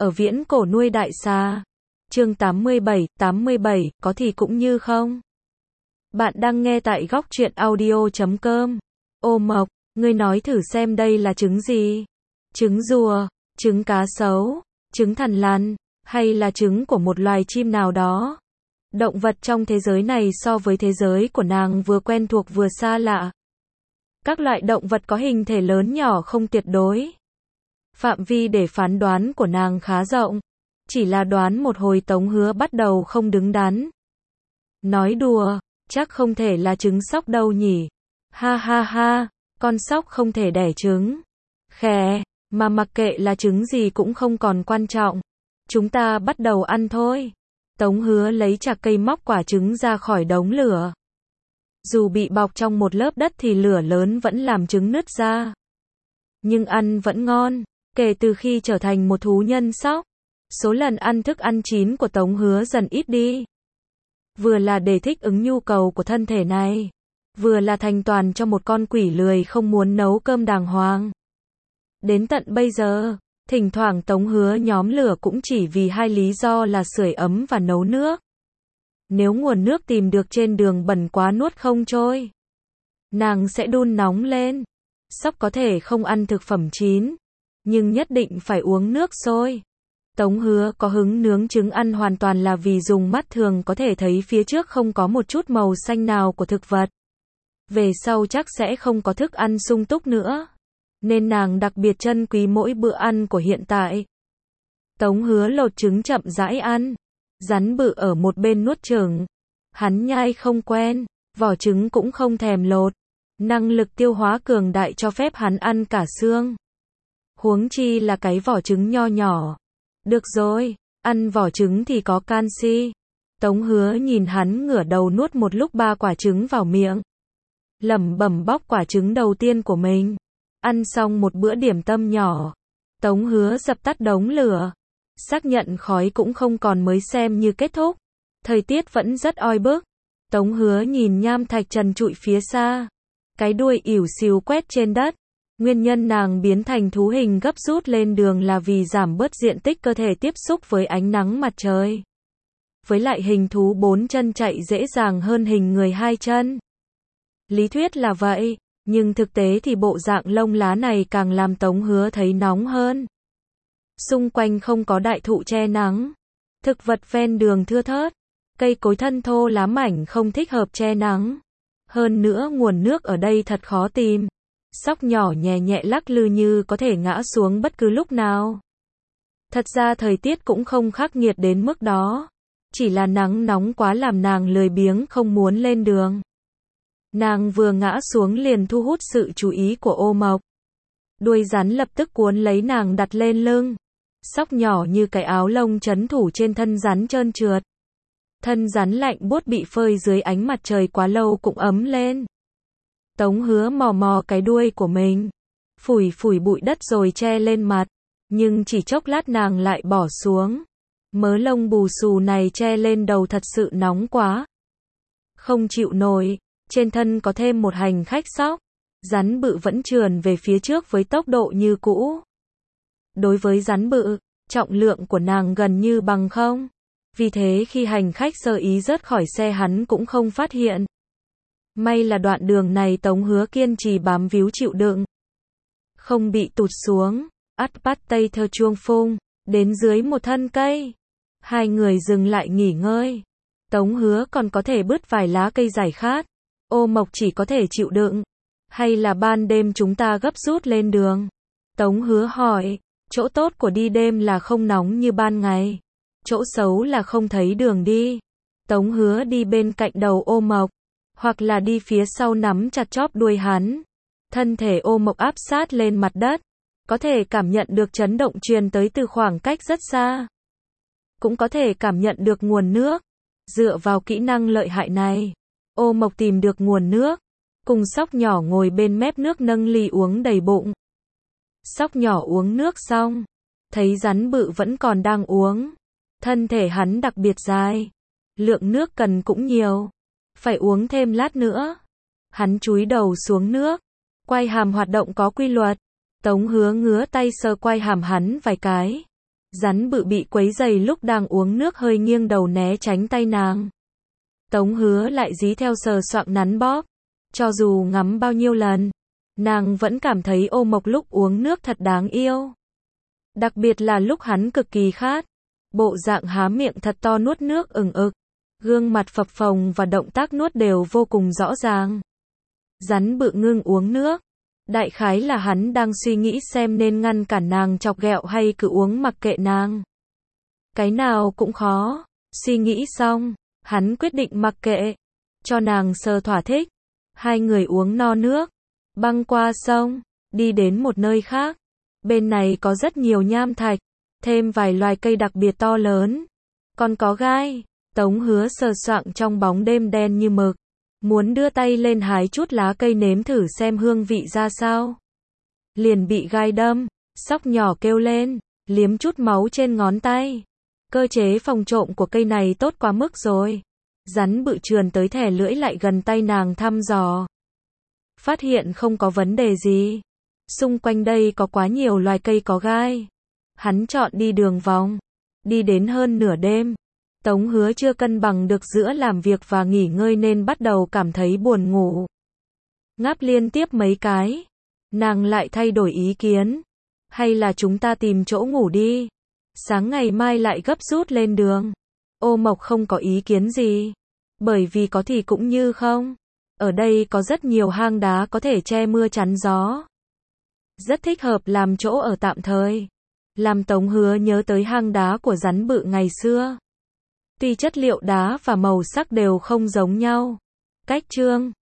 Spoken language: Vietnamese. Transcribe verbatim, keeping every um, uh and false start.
Ở viễn cổ nuôi đại xà. Chương tám mươi bảy, tám mươi bảy, có thì cũng như không. Bạn đang nghe tại góc truyện audio chấm com. Ô Mộc, ngươi nói thử xem đây là trứng gì? Trứng rùa, trứng cá sấu, trứng thằn lằn, hay là trứng của một loài chim nào đó? Động vật trong thế giới này so với thế giới của nàng vừa quen thuộc vừa xa lạ. Các loại động vật có hình thể lớn nhỏ không tuyệt đối. Phạm vi để phán đoán của nàng khá rộng. Chỉ là đoán một hồi Tống Hứa bắt đầu không đứng đắn. Nói đùa, chắc không thể là trứng sóc đâu nhỉ. Ha ha ha, con sóc không thể đẻ trứng. Khè, mà mặc kệ là trứng gì cũng không còn quan trọng. Chúng ta bắt đầu ăn thôi. Tống Hứa lấy chạc cây móc quả trứng ra khỏi đống lửa. Dù bị bọc trong một lớp đất thì lửa lớn vẫn làm trứng nứt ra. Nhưng ăn vẫn ngon. Kể từ khi trở thành một thú nhân sóc, số lần ăn thức ăn chín của Tống Hứa dần ít đi. Vừa là để thích ứng nhu cầu của thân thể này, vừa là thành toàn cho một con quỷ lười không muốn nấu cơm đàng hoàng. Đến tận bây giờ, thỉnh thoảng Tống Hứa nhóm lửa cũng chỉ vì hai lý do là sưởi ấm và nấu nước. Nếu nguồn nước tìm được trên đường bẩn quá nuốt không trôi, nàng sẽ đun nóng lên. Sóc có thể không ăn thực phẩm chín, nhưng nhất định phải uống nước sôi. Tống Hứa có hứng nướng trứng ăn hoàn toàn là vì dùng mắt thường có thể thấy phía trước không có một chút màu xanh nào của thực vật. Về sau chắc sẽ không có thức ăn sung túc nữa, nên nàng đặc biệt trân quý mỗi bữa ăn của hiện tại. Tống Hứa lột trứng chậm rãi ăn. Rắn bự ở một bên nuốt chửng. Hắn nhai không quen, vỏ trứng cũng không thèm lột. Năng lực tiêu hóa cường đại cho phép hắn ăn cả xương. Huống chi là cái vỏ trứng nho nhỏ. Được rồi, ăn vỏ trứng thì có canxi. Tống Hứa nhìn hắn ngửa đầu nuốt một lúc ba quả trứng vào miệng. Lẩm bẩm bóc quả trứng đầu tiên của mình. Ăn xong một bữa điểm tâm nhỏ, Tống Hứa dập tắt đống lửa. Xác nhận khói cũng không còn mới xem như kết thúc. Thời tiết vẫn rất oi bức. Tống Hứa nhìn nham thạch trần trụi phía xa. Cái đuôi ỉu xìu quét trên đất. Nguyên nhân nàng biến thành thú hình gấp rút lên đường là vì giảm bớt diện tích cơ thể tiếp xúc với ánh nắng mặt trời. Với lại hình thú bốn chân chạy dễ dàng hơn hình người hai chân. Lý thuyết là vậy, nhưng thực tế thì bộ dạng lông lá này càng làm Tống Hứa thấy nóng hơn. Xung quanh không có đại thụ che nắng. Thực vật ven đường thưa thớt. Cây cối thân thô lá mảnh không thích hợp che nắng. Hơn nữa nguồn nước ở đây thật khó tìm. Sóc nhỏ nhẹ nhẹ lắc lư như có thể ngã xuống bất cứ lúc nào. Thật ra thời tiết cũng không khắc nghiệt đến mức đó. Chỉ là nắng nóng quá làm nàng lười biếng không muốn lên đường. Nàng vừa ngã xuống liền thu hút sự chú ý của Ô Mộc. Đuôi rắn lập tức cuốn lấy nàng đặt lên lưng. Sóc nhỏ như cái áo lông trấn thủ trên thân rắn trơn trượt. Thân rắn lạnh buốt bị phơi dưới ánh mặt trời quá lâu cũng ấm lên. Tống Hứa mò mò cái đuôi của mình, phủi phủi bụi đất rồi che lên mặt. Nhưng chỉ chốc lát nàng lại bỏ xuống. Mớ lông bù xù này che lên đầu thật sự nóng quá. Không chịu nổi, trên thân có thêm một hành khách sóc. Rắn bự vẫn trườn về phía trước với tốc độ như cũ. Đối với rắn bự, trọng lượng của nàng gần như bằng không. Vì thế khi hành khách sơ ý rớt khỏi xe hắn cũng không phát hiện. May là đoạn đường này Tống Hứa kiên trì bám víu chịu đựng. Không bị tụt xuống. Ắt bắt tây thơ chuông phung. Đến dưới một thân cây. Hai người dừng lại nghỉ ngơi. Tống Hứa còn có thể bứt vài lá cây giải khát. Ô Mộc chỉ có thể chịu đựng. Hay là ban đêm chúng ta gấp rút lên đường? Tống Hứa hỏi. Chỗ tốt của đi đêm là không nóng như ban ngày. Chỗ xấu là không thấy đường đi. Tống Hứa đi bên cạnh đầu Ô Mộc. Hoặc là đi phía sau nắm chặt chóp đuôi hắn. Thân thể Ô Mộc áp sát lên mặt đất. Có thể cảm nhận được chấn động truyền tới từ khoảng cách rất xa. Cũng có thể cảm nhận được nguồn nước. Dựa vào kỹ năng lợi hại này, Ô Mộc tìm được nguồn nước. Cùng sóc nhỏ ngồi bên mép nước nâng ly uống đầy bụng. Sóc nhỏ uống nước xong, thấy rắn bự vẫn còn đang uống. Thân thể hắn đặc biệt dài. Lượng nước cần cũng nhiều. Phải uống thêm lát nữa. Hắn chúi đầu xuống nước. Quai hàm hoạt động có quy luật. Tống Hứa ngứa tay sờ quai hàm hắn vài cái. Rắn bự bị quấy rầy lúc đang uống nước hơi nghiêng đầu né tránh tay nàng. Tống Hứa lại dí theo sờ soạng nắn bóp. Cho dù ngắm bao nhiêu lần, nàng vẫn cảm thấy Ô Mộc lúc uống nước thật đáng yêu. Đặc biệt là lúc hắn cực kỳ khát. Bộ dạng há miệng thật to nuốt nước ừng ực. Gương mặt phập phồng và động tác nuốt đều vô cùng rõ ràng. Rắn bự ngưng uống nước. Đại khái là hắn đang suy nghĩ xem nên ngăn cản nàng chọc ghẹo hay cứ uống mặc kệ nàng. Cái nào cũng khó. Suy nghĩ xong, hắn quyết định mặc kệ. Cho nàng sờ thỏa thích. Hai người uống no nước. Băng qua sông. Đi đến một nơi khác. Bên này có rất nhiều nham thạch. Thêm vài loài cây đặc biệt to lớn. Còn có gai. Tống Hứa sờ soạng trong bóng đêm đen như mực. Muốn đưa tay lên hái chút lá cây nếm thử xem hương vị ra sao. Liền bị gai đâm. Sóc nhỏ kêu lên. Liếm chút máu trên ngón tay. Cơ chế phòng trộm của cây này tốt quá mức rồi. Rắn bự trườn tới thẻ lưỡi lại gần tay nàng thăm dò. Phát hiện không có vấn đề gì. Xung quanh đây có quá nhiều loài cây có gai. Hắn chọn đi đường vòng. Đi đến hơn nửa đêm. Tống Hứa chưa cân bằng được giữa làm việc và nghỉ ngơi nên bắt đầu cảm thấy buồn ngủ. Ngáp liên tiếp mấy cái. Nàng lại thay đổi ý kiến. Hay là chúng ta tìm chỗ ngủ đi. Sáng ngày mai lại gấp rút lên đường. Ô Mộc không có ý kiến gì. Bởi vì có thì cũng như không. Ở đây có rất nhiều hang đá có thể che mưa chắn gió. Rất thích hợp làm chỗ ở tạm thời. Làm Tống Hứa nhớ tới hang đá của rắn bự ngày xưa. Tuy chất liệu đá và màu sắc đều không giống nhau. Cách chương